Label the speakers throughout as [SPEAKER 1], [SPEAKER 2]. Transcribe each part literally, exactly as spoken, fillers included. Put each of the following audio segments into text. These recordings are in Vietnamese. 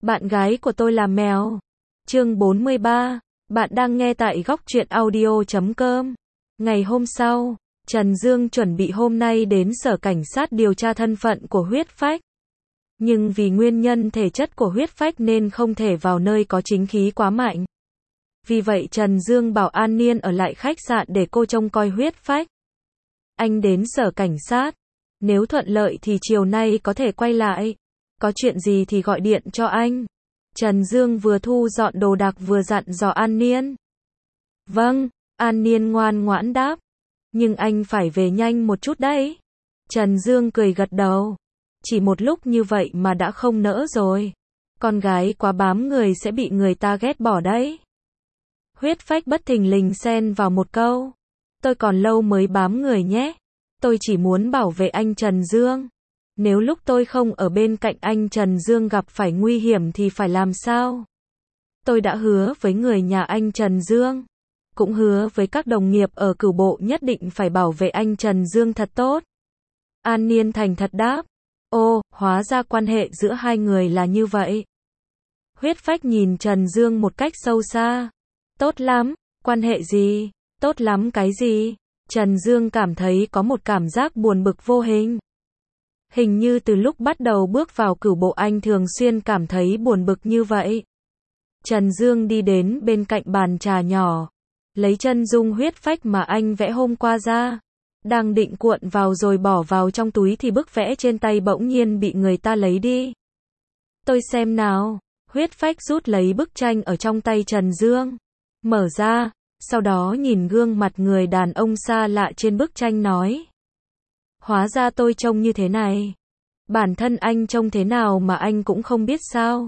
[SPEAKER 1] Bạn gái của tôi là mèo. Chương bốn mươi ba. Bạn đang nghe tại góc truyện audio chấm com. Ngày hôm sau, Trần Dương chuẩn bị hôm nay đến sở cảnh sát điều tra thân phận của Huyết Phách. Nhưng vì nguyên nhân thể chất của Huyết Phách nên không thể vào nơi có chính khí quá mạnh. Vì vậy Trần Dương bảo An Niên ở lại khách sạn để cô trông coi Huyết Phách. Anh đến sở cảnh sát. Nếu thuận lợi thì chiều nay có thể quay lại. Có chuyện gì thì gọi điện cho anh. Trần Dương vừa thu dọn đồ đạc vừa dặn dò An Niên. Vâng, An Niên ngoan ngoãn đáp. Nhưng anh phải về nhanh một chút đấy. Trần Dương cười gật đầu. Chỉ một lúc như vậy mà đã không nỡ rồi. Con gái quá bám người sẽ bị người ta ghét bỏ đấy. Huyết Phách bất thình lình xen vào một câu. Tôi còn lâu mới bám người nhé. Tôi chỉ muốn bảo vệ anh Trần Dương. Nếu lúc tôi không ở bên cạnh anh Trần Dương gặp phải nguy hiểm thì phải làm sao? Tôi đã hứa với người nhà anh Trần Dương. Cũng hứa với các đồng nghiệp ở cửu bộ nhất định phải bảo vệ anh Trần Dương thật tốt. An Niên thành thật đáp. Ô, hóa ra quan hệ giữa hai người là như vậy. Huyết Phách nhìn Trần Dương một cách sâu xa. Tốt lắm, quan hệ gì? Tốt lắm cái gì? Trần Dương cảm thấy có một cảm giác buồn bực vô hình. Hình như từ lúc bắt đầu bước vào cửu bộ anh thường xuyên cảm thấy buồn bực như vậy. Trần Dương đi đến bên cạnh bàn trà nhỏ, lấy chân dung Huyết Phách mà anh vẽ hôm qua ra. Đang định cuộn vào rồi bỏ vào trong túi thì bức vẽ trên tay bỗng nhiên bị người ta lấy đi. Tôi xem nào. Huyết Phách rút lấy bức tranh ở trong tay Trần Dương. Mở ra, sau đó nhìn gương mặt người đàn ông xa lạ trên bức tranh nói. Hóa ra tôi trông như thế này. Bản thân anh trông thế nào mà anh cũng không biết sao?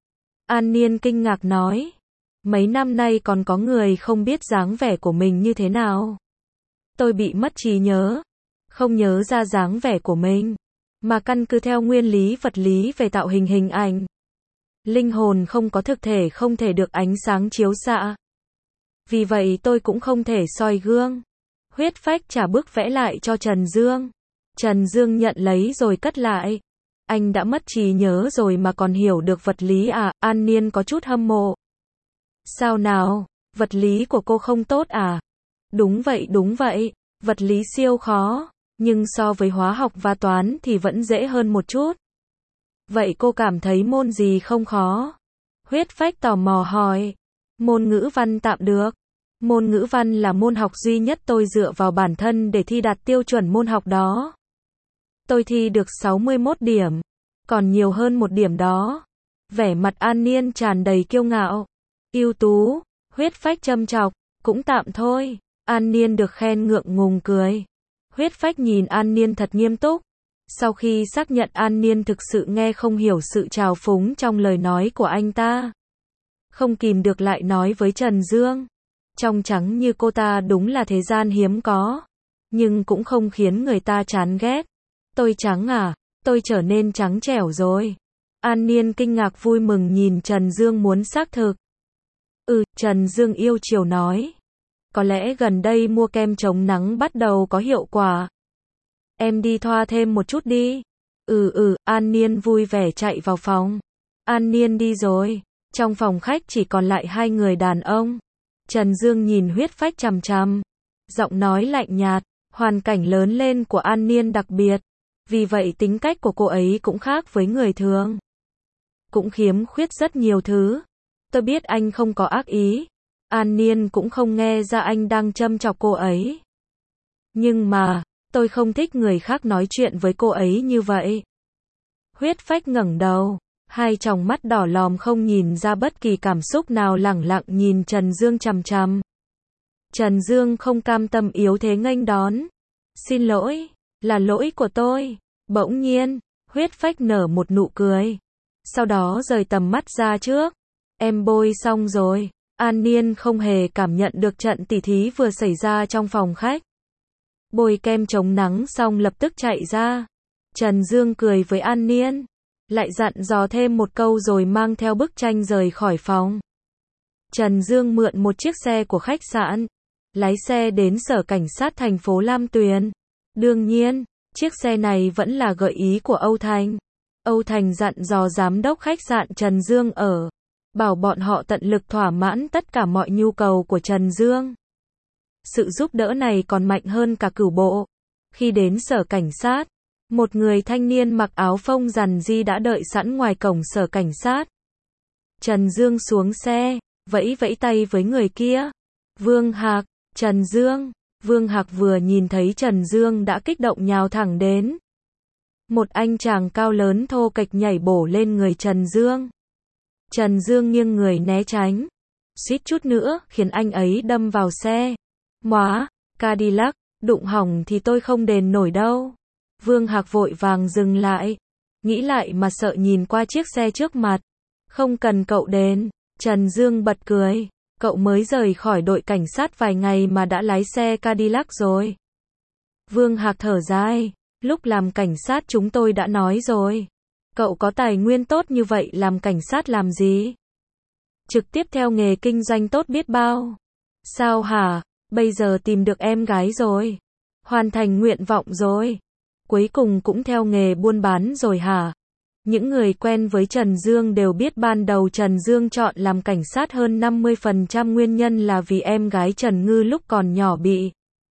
[SPEAKER 1] An Niên kinh ngạc nói. Mấy năm nay còn có người không biết dáng vẻ của mình như thế nào. Tôi bị mất trí nhớ. Không nhớ ra dáng vẻ của mình. Mà căn cứ theo nguyên lý vật lý về tạo hình hình ảnh. Linh hồn không có thực thể không thể được ánh sáng chiếu xạ. Vì vậy tôi cũng không thể soi gương. Huyết Phách trả bức vẽ lại cho Trần Dương. Trần Dương nhận lấy rồi cất lại. Anh đã mất trí nhớ rồi mà còn hiểu được vật lý à? An Niên có chút hâm mộ. Sao nào? Vật lý của cô không tốt à? Đúng vậy đúng vậy. Vật lý siêu khó. Nhưng so với hóa học và toán thì vẫn dễ hơn một chút. Vậy cô cảm thấy môn gì không khó? Huyết Phách tò mò hỏi. Môn ngữ văn tạm được. Môn ngữ văn là môn học duy nhất tôi dựa vào bản thân để thi đạt tiêu chuẩn môn học đó. Tôi thi được sáu mươi mốt điểm. Còn nhiều hơn một điểm đó. Vẻ mặt An Niên tràn đầy kiêu ngạo. Ưu tú. Huyết Phách châm chọc. Cũng tạm thôi. An Niên được khen ngượng ngùng cười. Huyết Phách nhìn An Niên thật nghiêm túc. Sau khi xác nhận An Niên thực sự nghe không hiểu sự trào phúng trong lời nói của anh ta. Không kìm được lại nói với Trần Dương. Trong trắng như cô ta đúng là thế gian hiếm có. Nhưng cũng không khiến người ta chán ghét. Tôi trắng à? Tôi trở nên trắng trẻo rồi. An Niên kinh ngạc vui mừng nhìn Trần Dương muốn xác thực. Ừ, Trần Dương yêu chiều nói. Có lẽ gần đây mua kem chống nắng bắt đầu có hiệu quả. Em đi thoa thêm một chút đi. Ừ ừ, An Niên vui vẻ chạy vào phòng. An Niên đi rồi. Trong phòng khách chỉ còn lại hai người đàn ông. Trần Dương nhìn Huyết Phách chằm chằm. Giọng nói lạnh nhạt. Hoàn cảnh lớn lên của An Niên đặc biệt. Vì vậy tính cách của cô ấy cũng khác với người thường. Cũng khiếm khuyết rất nhiều thứ. Tôi biết anh không có ác ý. An Niên cũng không nghe ra anh đang châm chọc cô ấy. Nhưng mà, tôi không thích người khác nói chuyện với cô ấy như vậy. Huyết Phách ngẩng đầu. Hai tròng mắt đỏ lòm không nhìn ra bất kỳ cảm xúc nào lẳng lặng nhìn Trần Dương chằm chằm. Trần Dương không cam tâm yếu thế nghênh đón. Xin lỗi, là lỗi của tôi. Bỗng nhiên, Huyết Phách nở một nụ cười. Sau đó rời tầm mắt ra trước. Em bôi xong rồi. An Niên không hề cảm nhận được trận tỉ thí vừa xảy ra trong phòng khách. Bôi kem chống nắng xong lập tức chạy ra. Trần Dương cười với An Niên. Lại dặn dò thêm một câu rồi mang theo bức tranh rời khỏi phòng. Trần Dương mượn một chiếc xe của khách sạn. Lái xe đến sở cảnh sát thành phố Lam Tuyền. Đương nhiên, chiếc xe này vẫn là gợi ý của Âu Thành. Âu Thành dặn dò giám đốc khách sạn Trần Dương ở, bảo bọn họ tận lực thỏa mãn tất cả mọi nhu cầu của Trần Dương. Sự giúp đỡ này còn mạnh hơn cả cửu bộ. Khi đến sở cảnh sát, một người thanh niên mặc áo phông rằn ri đã đợi sẵn ngoài cổng sở cảnh sát. Trần Dương xuống xe, vẫy vẫy tay với người kia. Vương Hạc, Trần Dương. Vương Hạc vừa nhìn thấy Trần Dương đã kích động nhào thẳng đến. Một anh chàng cao lớn thô kệch nhảy bổ lên người Trần Dương. Trần Dương nghiêng người né tránh, suýt chút nữa khiến anh ấy đâm vào xe. Móa, Cadillac, đụng hỏng thì tôi không đền nổi đâu. Vương Hạc vội vàng dừng lại, nghĩ lại mà sợ nhìn qua chiếc xe trước mặt. Không cần cậu đền. Trần Dương bật cười, cậu mới rời khỏi đội cảnh sát vài ngày mà đã lái xe Cadillac rồi. Vương Hạc thở dài, lúc làm cảnh sát chúng tôi đã nói rồi. Cậu có tài nguyên tốt như vậy làm cảnh sát làm gì? Trực tiếp theo nghề kinh doanh tốt biết bao. Sao hả? Bây giờ tìm được em gái rồi. Hoàn thành nguyện vọng rồi. Cuối cùng cũng theo nghề buôn bán rồi hả? Những người quen với Trần Dương đều biết ban đầu Trần Dương chọn làm cảnh sát hơn năm mươi phần trăm nguyên nhân là vì em gái Trần Ngư lúc còn nhỏ bị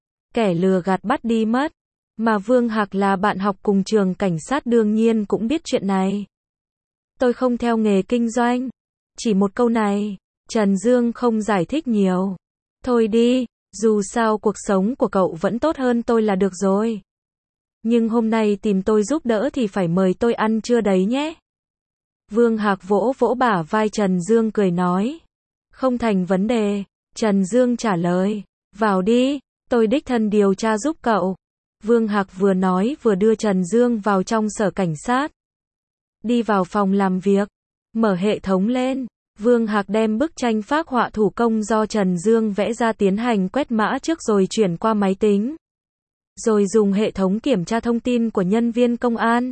[SPEAKER 1] kẻ lừa gạt bắt đi mất. Mà Vương Hạc là bạn học cùng trường cảnh sát đương nhiên cũng biết chuyện này. Tôi không theo nghề kinh doanh. Chỉ một câu này, Trần Dương không giải thích nhiều. Thôi đi, dù sao cuộc sống của cậu vẫn tốt hơn tôi là được rồi. Nhưng hôm nay tìm tôi giúp đỡ thì phải mời tôi ăn trưa đấy nhé. Vương Hạc vỗ vỗ bả vai Trần Dương cười nói. Không thành vấn đề. Trần Dương trả lời. Vào đi, tôi đích thân điều tra giúp cậu. Vương Hạc vừa nói vừa đưa Trần Dương vào trong sở cảnh sát. Đi vào phòng làm việc, mở hệ thống lên. Vương Hạc đem bức tranh phác họa thủ công do Trần Dương vẽ ra tiến hành quét mã trước rồi chuyển qua máy tính. Rồi dùng hệ thống kiểm tra thông tin của nhân viên công an.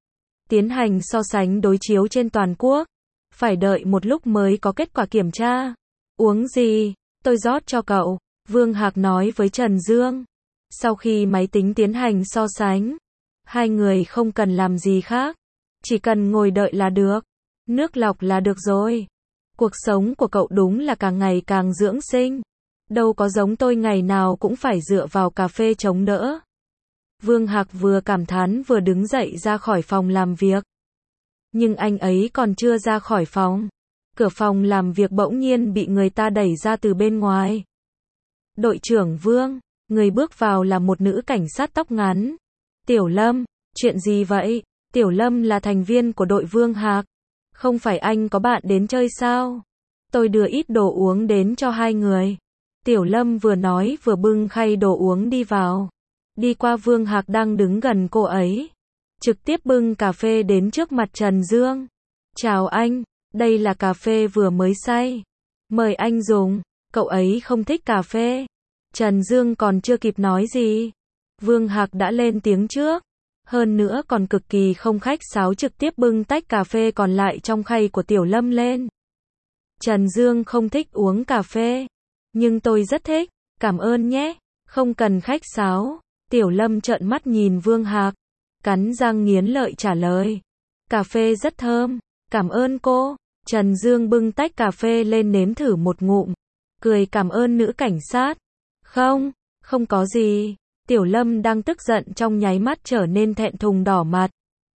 [SPEAKER 1] Tiến hành so sánh đối chiếu trên toàn quốc. Phải đợi một lúc mới có kết quả kiểm tra. Uống gì? Tôi rót cho cậu. Vương Hạc nói với Trần Dương. Sau khi máy tính tiến hành so sánh, hai người không cần làm gì khác. Chỉ cần ngồi đợi là được. Nước lọc là được rồi. Cuộc sống của cậu đúng là càng ngày càng dưỡng sinh. Đâu có giống tôi ngày nào cũng phải dựa vào cà phê chống đỡ. Vương Hạc vừa cảm thán vừa đứng dậy ra khỏi phòng làm việc. Nhưng anh ấy còn chưa ra khỏi phòng. Cửa phòng làm việc bỗng nhiên bị người ta đẩy ra từ bên ngoài. Đội trưởng Vương. Người bước vào là một nữ cảnh sát tóc ngắn. Tiểu Lâm, chuyện gì vậy? Tiểu Lâm là thành viên của đội Vương Hạc. Không phải anh có bạn đến chơi sao? Tôi đưa ít đồ uống đến cho hai người. Tiểu Lâm vừa nói vừa bưng khay đồ uống đi vào. Đi qua Vương Hạc đang đứng gần cô ấy. Trực tiếp bưng cà phê đến trước mặt Trần Dương. Chào anh, đây là cà phê vừa mới xay. Mời anh dùng, cậu ấy không thích cà phê. Trần Dương còn chưa kịp nói gì. Vương Hạc đã lên tiếng trước. Hơn nữa còn cực kỳ không khách sáo trực tiếp bưng tách cà phê còn lại trong khay của Tiểu Lâm lên. Trần Dương không thích uống cà phê. Nhưng tôi rất thích. Cảm ơn nhé. Không cần khách sáo. Tiểu Lâm trợn mắt nhìn Vương Hạc. Cắn răng nghiến lợi trả lời. Cà phê rất thơm. Cảm ơn cô. Trần Dương bưng tách cà phê lên nếm thử một ngụm. Cười cảm ơn nữ cảnh sát. Không, không có gì. Tiểu Lâm đang tức giận trong nháy mắt trở nên thẹn thùng đỏ mặt.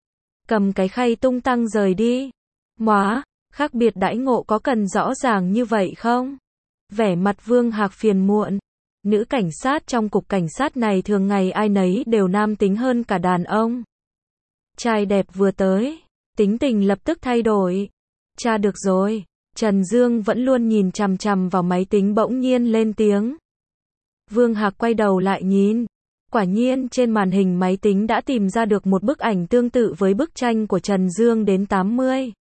[SPEAKER 1] Cầm cái khay tung tăng rời đi. Móa, khác biệt đãi ngộ có cần rõ ràng như vậy không? Vẻ mặt Vương Hạc phiền muộn. Nữ cảnh sát trong cục cảnh sát này thường ngày ai nấy đều nam tính hơn cả đàn ông. Trai đẹp vừa tới, tính tình lập tức thay đổi. Cha được rồi. Trần Dương vẫn luôn nhìn chằm chằm vào máy tính bỗng nhiên lên tiếng. Vương Hạc quay đầu lại nhìn. Quả nhiên trên màn hình máy tính đã tìm ra được một bức ảnh tương tự với bức tranh của Trần Dương đến tám mươi,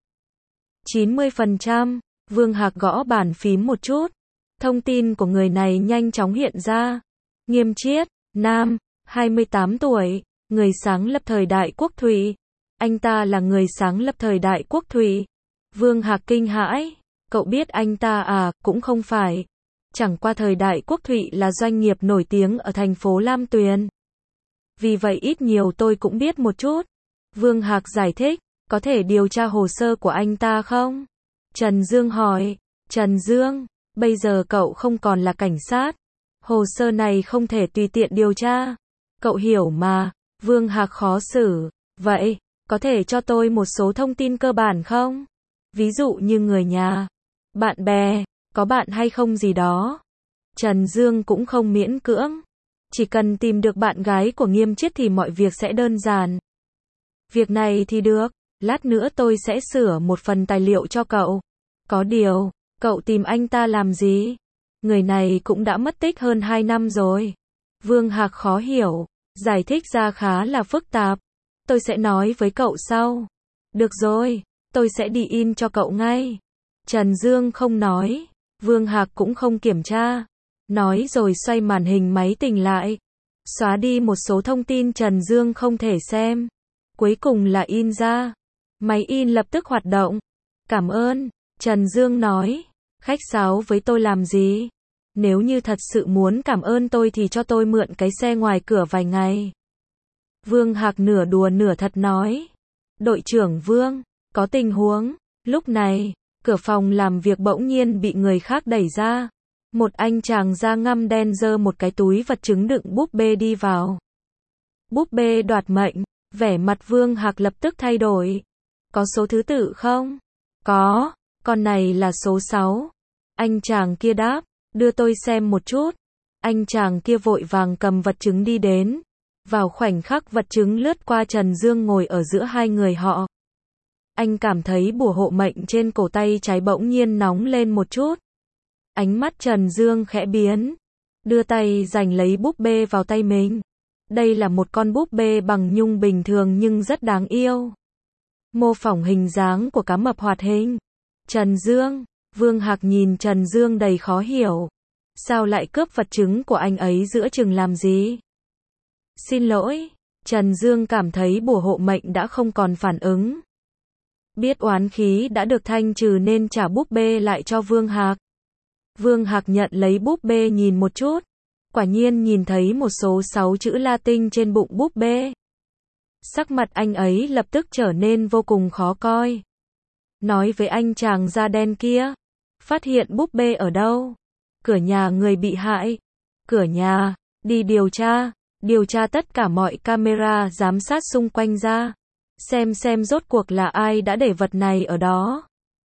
[SPEAKER 1] chín mươi phần trăm. Vương Hạc gõ bàn phím một chút. Thông tin của người này nhanh chóng hiện ra. Nghiêm Chiết, nam, hai mươi tám tuổi, người sáng lập thời đại quốc thủy. Anh ta là người sáng lập thời đại quốc thủy. Vương Hạc kinh hãi. Cậu biết anh ta à? Cũng không phải. Chẳng qua thời đại quốc thụy là doanh nghiệp nổi tiếng ở thành phố Lam Tuyền. Vì vậy ít nhiều tôi cũng biết một chút. Vương Hạc giải thích. có thể điều tra hồ sơ của anh ta không? Trần Dương hỏi. Trần Dương, bây giờ cậu không còn là cảnh sát. Hồ sơ này không thể tùy tiện điều tra. Cậu hiểu mà. Vương Hạc khó xử. Vậy, có thể cho tôi một số thông tin cơ bản không? Ví dụ như người nhà, bạn bè, có bạn hay không gì đó. Trần Dương cũng không miễn cưỡng. Chỉ cần tìm được bạn gái của Nghiêm Chiết thì mọi việc sẽ đơn giản. Việc này thì được, lát nữa tôi sẽ sửa một phần tài liệu cho cậu. Có điều, cậu tìm anh ta làm gì? Người này cũng đã mất tích hơn hai năm rồi. Vương Hạc khó hiểu, giải thích ra khá là phức tạp. Tôi sẽ nói với cậu sau. Được rồi, tôi sẽ đi in cho cậu ngay. Trần Dương không nói, Vương Hạc cũng không kiểm tra. Nói rồi xoay màn hình máy tính lại. Xóa đi một số thông tin Trần Dương không thể xem. Cuối cùng là in ra. Máy in lập tức hoạt động. Cảm ơn, Trần Dương nói. Khách sáo với tôi làm gì? Nếu như thật sự muốn cảm ơn tôi thì cho tôi mượn cái xe ngoài cửa vài ngày. Vương Hạc nửa đùa nửa thật nói. Đội trưởng Vương, có tình huống. Lúc này, cửa phòng làm việc bỗng nhiên bị người khác đẩy ra. Một anh chàng da ngăm đen giơ một cái túi vật chứng đựng búp bê đi vào. Búp bê đoạt mệnh, vẻ mặt Vương Hạc lập tức thay đổi. Có số thứ tự không? Có, con này là số sáu. Anh chàng kia đáp, đưa tôi xem một chút. Anh chàng kia vội vàng cầm vật chứng đi đến. Vào khoảnh khắc vật chứng lướt qua Trần Dương ngồi ở giữa hai người họ. Anh cảm thấy bùa hộ mệnh trên cổ tay trái bỗng nhiên nóng lên một chút. Ánh mắt Trần Dương khẽ biến. Đưa tay giành lấy búp bê vào tay mình. Đây là một con búp bê bằng nhung bình thường nhưng rất đáng yêu. Mô phỏng hình dáng của cá mập hoạt hình. Trần Dương, Vương Hạc nhìn Trần Dương đầy khó hiểu. Sao lại cướp vật chứng của anh ấy giữa chừng làm gì? Xin lỗi, Trần Dương cảm thấy bùa hộ mệnh đã không còn phản ứng. Biết oán khí đã được thanh trừ nên trả búp bê lại cho Vương Hạc. Vương Hạc nhận lấy búp bê nhìn một chút. Quả nhiên nhìn thấy một số sáu chữ Latin trên bụng búp bê. Sắc mặt anh ấy lập tức trở nên vô cùng khó coi. Nói với anh chàng da đen kia. Phát hiện búp bê ở đâu? Cửa nhà người bị hại. Cửa nhà, đi điều tra. Điều tra tất cả mọi camera giám sát xung quanh ra. Xem xem rốt cuộc là ai đã để vật này ở đó.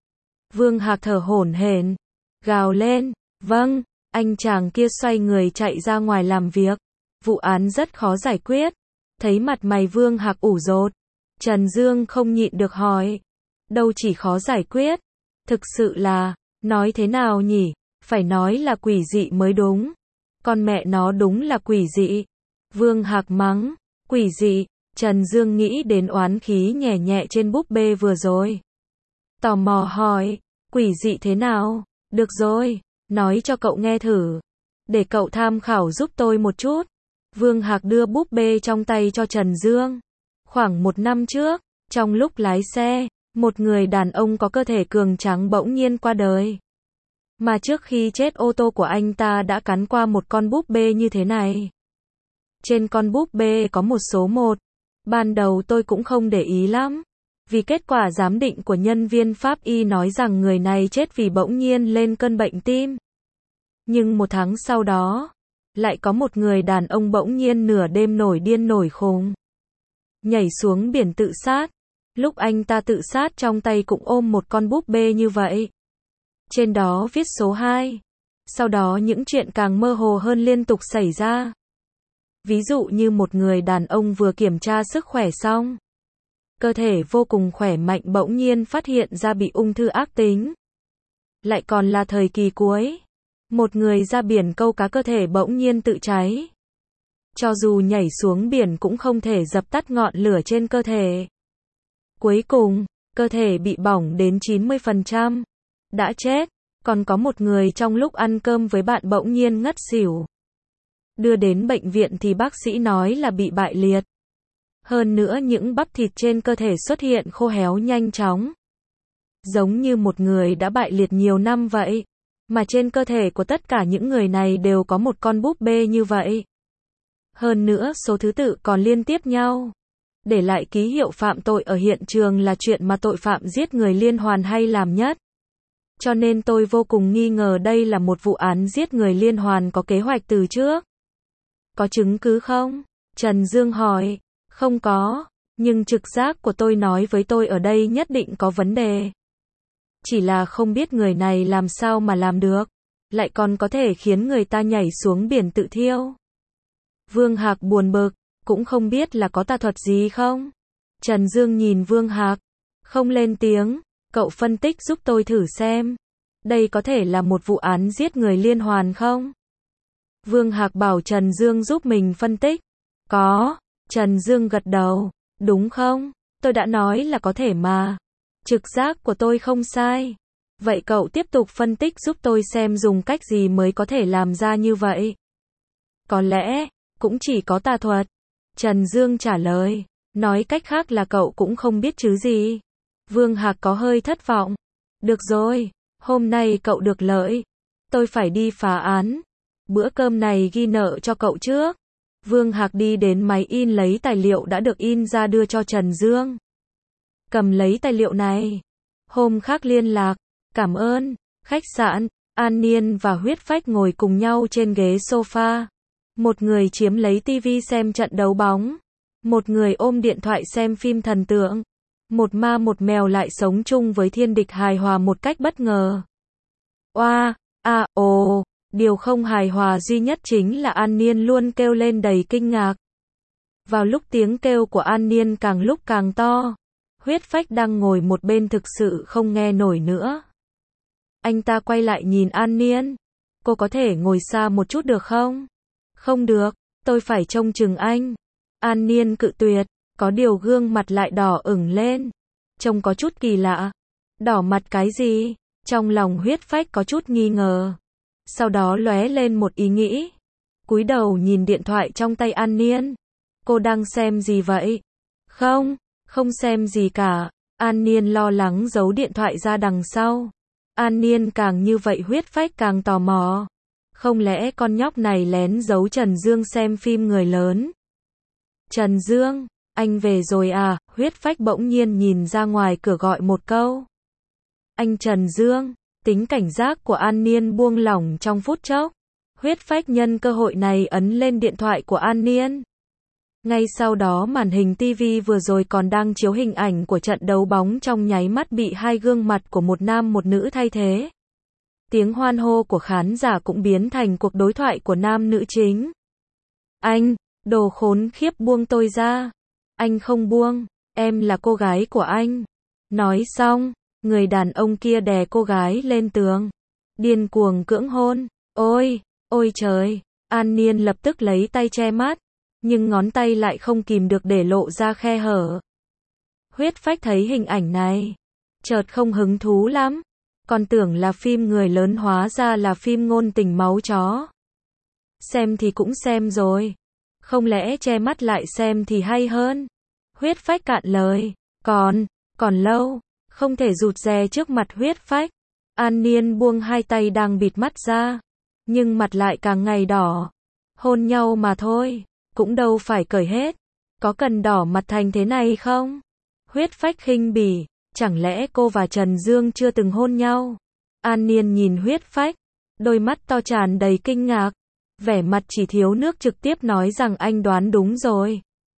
[SPEAKER 1] Vương Hạc thở hổn hển, gào lên. Vâng, anh chàng kia xoay người chạy ra ngoài làm việc. Vụ án rất khó giải quyết. Thấy mặt mày Vương Hạc ủ rột. Trần Dương không nhịn được hỏi. Đâu chỉ khó giải quyết. Thực sự là, nói thế nào nhỉ? Phải nói là quỷ dị mới đúng. Con mẹ nó đúng là quỷ dị. Vương Hạc mắng. Quỷ dị. Trần Dương nghĩ đến oán khí nhẹ nhẹ trên búp bê vừa rồi. Tò mò hỏi. Quỷ dị thế nào? Được rồi, nói cho cậu nghe thử. Để cậu tham khảo giúp tôi một chút. Vương Hạc đưa búp bê trong tay cho Trần Dương. Khoảng một năm trước, trong lúc lái xe, một người đàn ông có cơ thể cường tráng bỗng nhiên qua đời. Mà trước khi chết ô tô của anh ta đã cắn qua một con búp bê như thế này. Trên con búp bê có một số một. Ban đầu tôi cũng không để ý lắm. Vì kết quả giám định của nhân viên pháp y nói rằng người này chết vì bỗng nhiên lên cơn bệnh tim. Nhưng một tháng sau đó, lại có một người đàn ông bỗng nhiên nửa đêm nổi điên nổi khùng. Nhảy xuống biển tự sát. Lúc anh ta tự sát trong tay cũng ôm một con búp bê như vậy. Trên đó viết số hai. Sau đó những chuyện càng mơ hồ hơn liên tục xảy ra. Ví dụ như một người đàn ông vừa kiểm tra sức khỏe xong. Cơ thể vô cùng khỏe mạnh bỗng nhiên phát hiện ra bị ung thư ác tính. Lại còn là thời kỳ cuối. Một người ra biển câu cá cơ thể bỗng nhiên tự cháy. Cho dù nhảy xuống biển cũng không thể dập tắt ngọn lửa trên cơ thể. Cuối cùng, cơ thể bị bỏng đến chín mươi phần trăm. Đã chết. Còn có một người trong lúc ăn cơm với bạn bỗng nhiên ngất xỉu. Đưa đến bệnh viện thì bác sĩ nói là bị bại liệt. Hơn nữa những bắp thịt trên cơ thể xuất hiện khô héo nhanh chóng. Giống như một người đã bại liệt nhiều năm vậy. Mà trên cơ thể của tất cả những người này đều có một con búp bê như vậy. Hơn nữa số thứ tự còn liên tiếp nhau. để lại ký hiệu phạm tội ở hiện trường là chuyện mà tội phạm giết người liên hoàn hay làm nhất. Cho nên tôi vô cùng nghi ngờ đây là một vụ án giết người liên hoàn có kế hoạch từ trước. Có chứng cứ không? Trần Dương hỏi. Không có, nhưng trực giác của tôi nói với tôi ở đây nhất định có vấn đề. Chỉ là không biết người này làm sao mà làm được, lại còn có thể khiến người ta nhảy xuống biển tự thiêu. Vương Hạc buồn bực, cũng không biết là có tà thuật gì không? Trần Dương nhìn Vương Hạc, không lên tiếng, cậu phân tích giúp tôi thử xem. Đây có thể là một vụ án giết người liên hoàn không? Vương Hạc bảo Trần Dương giúp mình phân tích. Có, Trần Dương gật đầu, đúng không? Tôi đã nói là có thể mà. Trực giác của tôi không sai. Vậy cậu tiếp tục phân tích giúp tôi xem dùng cách gì mới có thể làm ra như vậy. Có lẽ, cũng chỉ có tà thuật. Trần Dương trả lời, nói cách khác là cậu cũng không biết chứ gì. Vương Hạc có hơi thất vọng. Được rồi, hôm nay cậu được lợi. Tôi phải đi phá án. Bữa cơm này ghi nợ cho cậu trước. Vương Hạc đi đến máy in lấy tài liệu đã được in ra đưa cho Trần Dương. Cầm lấy tài liệu này. Hôm khác liên lạc. Cảm ơn. Khách sạn, An Niên và Huyết Phách ngồi cùng nhau trên ghế sofa. Một người chiếm lấy tivi xem trận đấu bóng. Một người ôm điện thoại xem phim thần tượng. Một ma một mèo lại sống chung với thiên địch hài hòa một cách bất ngờ. Oa, a, ồ, điều không hài hòa duy nhất chính là An Niên luôn kêu lên đầy kinh ngạc. Vào lúc tiếng kêu của An Niên càng lúc càng to, Huyết Phách đang ngồi một bên thực sự không nghe nổi nữa. Anh ta quay lại nhìn An Niên. Cô có thể ngồi xa một chút được không? Không được, tôi phải trông chừng anh. An Niên cự tuyệt, có điều gương mặt lại đỏ ửng lên. Trông có chút kỳ lạ. Đỏ mặt cái gì? Trong lòng Huyết Phách có chút nghi ngờ. Sau đó lóe lên một ý nghĩ. Cúi đầu nhìn điện thoại trong tay An Niên. Cô đang xem gì vậy? Không, không xem gì cả. An Niên lo lắng giấu điện thoại ra đằng sau. An Niên càng như vậy Huyết Phách càng tò mò. Không lẽ con nhóc này lén giấu Trần Dương xem phim người lớn? Trần Dương, anh về rồi à? Huyết Phách bỗng nhiên nhìn ra ngoài cửa gọi một câu. Anh Trần Dương, tính cảnh giác của An Niên buông lỏng trong phút chốc. Huyết Phách nhân cơ hội này ấn lên điện thoại của An Niên. Ngay sau đó màn hình tivi vừa rồi còn đang chiếu hình ảnh của trận đấu bóng trong nháy mắt bị hai gương mặt của một nam một nữ thay thế. Tiếng hoan hô của khán giả cũng biến thành cuộc đối thoại của nam nữ chính. Anh, đồ khốn khiếp buông tôi ra. Anh không buông, em là cô gái của anh. Nói xong, người đàn ông kia đè cô gái lên tường. Điên cuồng cưỡng hôn. Ôi, ôi trời, An Niên lập tức lấy tay che mắt. Nhưng ngón tay lại không kìm được để lộ ra khe hở. Huyết Phách thấy hình ảnh này. Chợt không hứng thú lắm. Còn tưởng là phim người lớn hóa ra là phim ngôn tình máu chó. Xem thì cũng xem rồi. Không lẽ che mắt lại xem thì hay hơn. Huyết Phách cạn lời. Còn, còn lâu. Không thể rụt rè trước mặt Huyết Phách. An Niên buông hai tay đang bịt mắt ra. Nhưng mặt lại càng ngày đỏ. Hôn nhau mà thôi. Cũng đâu phải cởi hết. Có cần đỏ mặt thành thế này không? Huyết Phách khinh bỉ. Chẳng lẽ cô và Trần Dương chưa từng hôn nhau? An Niên nhìn Huyết Phách. Đôi mắt to tràn đầy kinh ngạc. Vẻ mặt chỉ thiếu nước trực tiếp nói rằng anh đoán đúng rồi.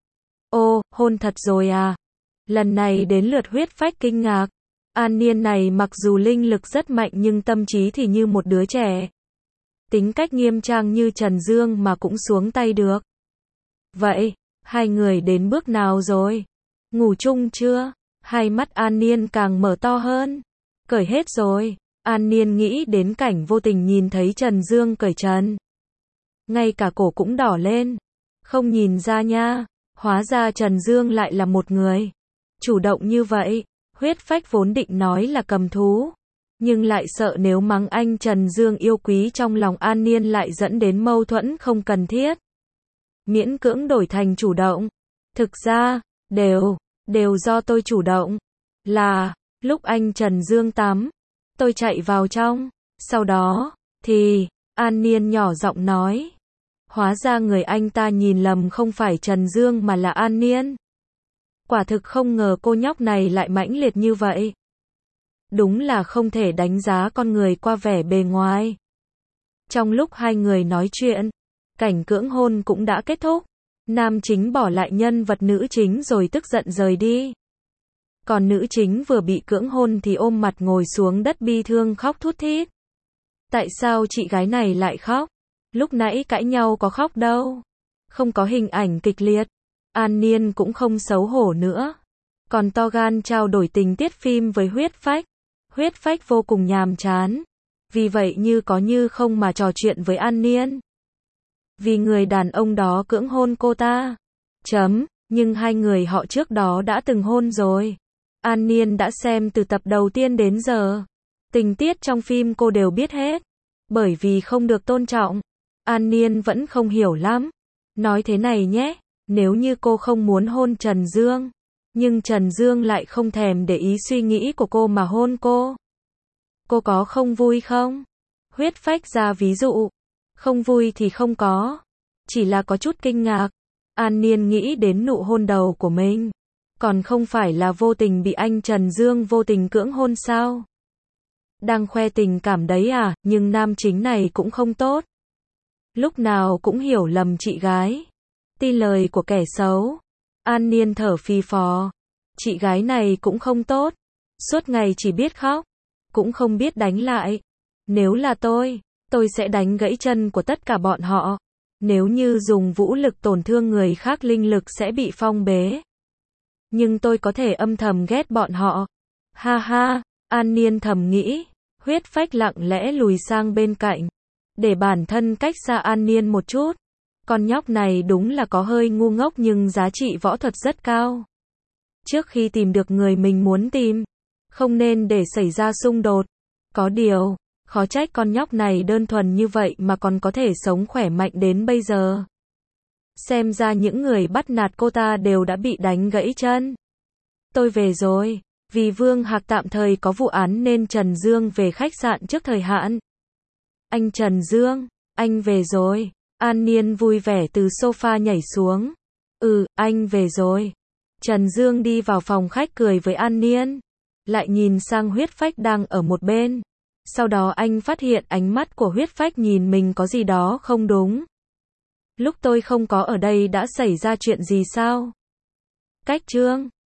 [SPEAKER 1] Ô, hôn thật rồi à? Lần này đến lượt Huyết Phách kinh ngạc. An Niên này mặc dù linh lực rất mạnh nhưng tâm trí thì như một đứa trẻ. Tính cách nghiêm trang như Trần Dương mà cũng xuống tay được. Vậy, hai người đến bước nào rồi? Ngủ chung chưa? Hai mắt An Niên càng mở to hơn. Cởi hết rồi. An Niên nghĩ đến cảnh vô tình nhìn thấy Trần Dương cởi trần. Ngay cả cổ cũng đỏ lên. Không nhìn ra nha. Hóa ra Trần Dương lại là một người chủ động như vậy. Huyết Phách vốn định nói là cầm thú. Nhưng lại sợ nếu mắng anh Trần Dương yêu quý trong lòng An Niên lại dẫn đến mâu thuẫn không cần thiết. Miễn cưỡng đổi thành chủ động. Thực ra, đều, đều do tôi chủ động. Là, lúc anh Trần Dương tắm, tôi chạy vào trong. Sau đó, thì, An Niên nhỏ giọng nói. Hóa ra người anh ta nhìn lầm không phải Trần Dương mà là An Niên. Quả thực không ngờ cô nhóc này lại mãnh liệt như vậy. Đúng là không thể đánh giá con người qua vẻ bề ngoài. Trong lúc hai người nói chuyện, cảnh cưỡng hôn cũng đã kết thúc. Nam chính bỏ lại nhân vật nữ chính rồi tức giận rời đi. Còn nữ chính vừa bị cưỡng hôn thì ôm mặt ngồi xuống đất bi thương khóc thút thít. Tại sao chị gái này lại khóc? Lúc nãy cãi nhau có khóc đâu. Không có hình ảnh kịch liệt. An Niên cũng không xấu hổ nữa. Còn to gan trao đổi tình tiết phim với Huyết Phách. Huyết Phách vô cùng nhàm chán. Vì vậy như có như không mà trò chuyện với An Niên. Vì người đàn ông đó cưỡng hôn cô ta. Chấm, nhưng hai người họ trước đó đã từng hôn rồi. An Niên đã xem từ tập đầu tiên đến giờ. Tình tiết trong phim cô đều biết hết. Bởi vì không được tôn trọng, An Niên vẫn không hiểu lắm. Nói thế này nhé, nếu như cô không muốn hôn Trần Dương, nhưng Trần Dương lại không thèm để ý suy nghĩ của cô mà hôn cô, cô có không vui không? Huyết Phách ra ví dụ. Không vui thì không có. Chỉ là có chút kinh ngạc. An Niên nghĩ đến nụ hôn đầu của mình. Còn không phải là vô tình bị anh Trần Dương vô tình cưỡng hôn sao? Đang khoe tình cảm đấy à, nhưng nam chính này cũng không tốt. Lúc nào cũng hiểu lầm chị gái. Tin lời của kẻ xấu. An Niên thở phì phò. Chị gái này cũng không tốt. Suốt ngày chỉ biết khóc. Cũng không biết đánh lại. Nếu là tôi, tôi sẽ đánh gãy chân của tất cả bọn họ. Nếu như dùng vũ lực tổn thương người khác linh lực sẽ bị phong bế. Nhưng tôi có thể âm thầm ghét bọn họ. Ha ha, An Niên thầm nghĩ. Huyết Phách lặng lẽ lùi sang bên cạnh. Để bản thân cách xa An Niên một chút. Con nhóc này đúng là có hơi ngu ngốc nhưng giá trị võ thuật rất cao. Trước khi tìm được người mình muốn tìm, không nên để xảy ra xung đột. Có điều, khó trách con nhóc này đơn thuần như vậy mà còn có thể sống khỏe mạnh đến bây giờ. Xem ra những người bắt nạt cô ta đều đã bị đánh gãy chân. Tôi về rồi. Vì Vương Hạc tạm thời có vụ án nên Trần Dương về khách sạn trước thời hạn. Anh Trần Dương, anh về rồi. An Niên vui vẻ từ sofa nhảy xuống. Ừ, anh về rồi. Trần Dương đi vào phòng khách cười với An Niên. Lại nhìn sang Huyết Phách đang ở một bên. Sau đó anh phát hiện ánh mắt của Huyết Phách nhìn mình có gì đó không đúng. Lúc tôi không có ở đây đã xảy ra chuyện gì sao? Cách Trương.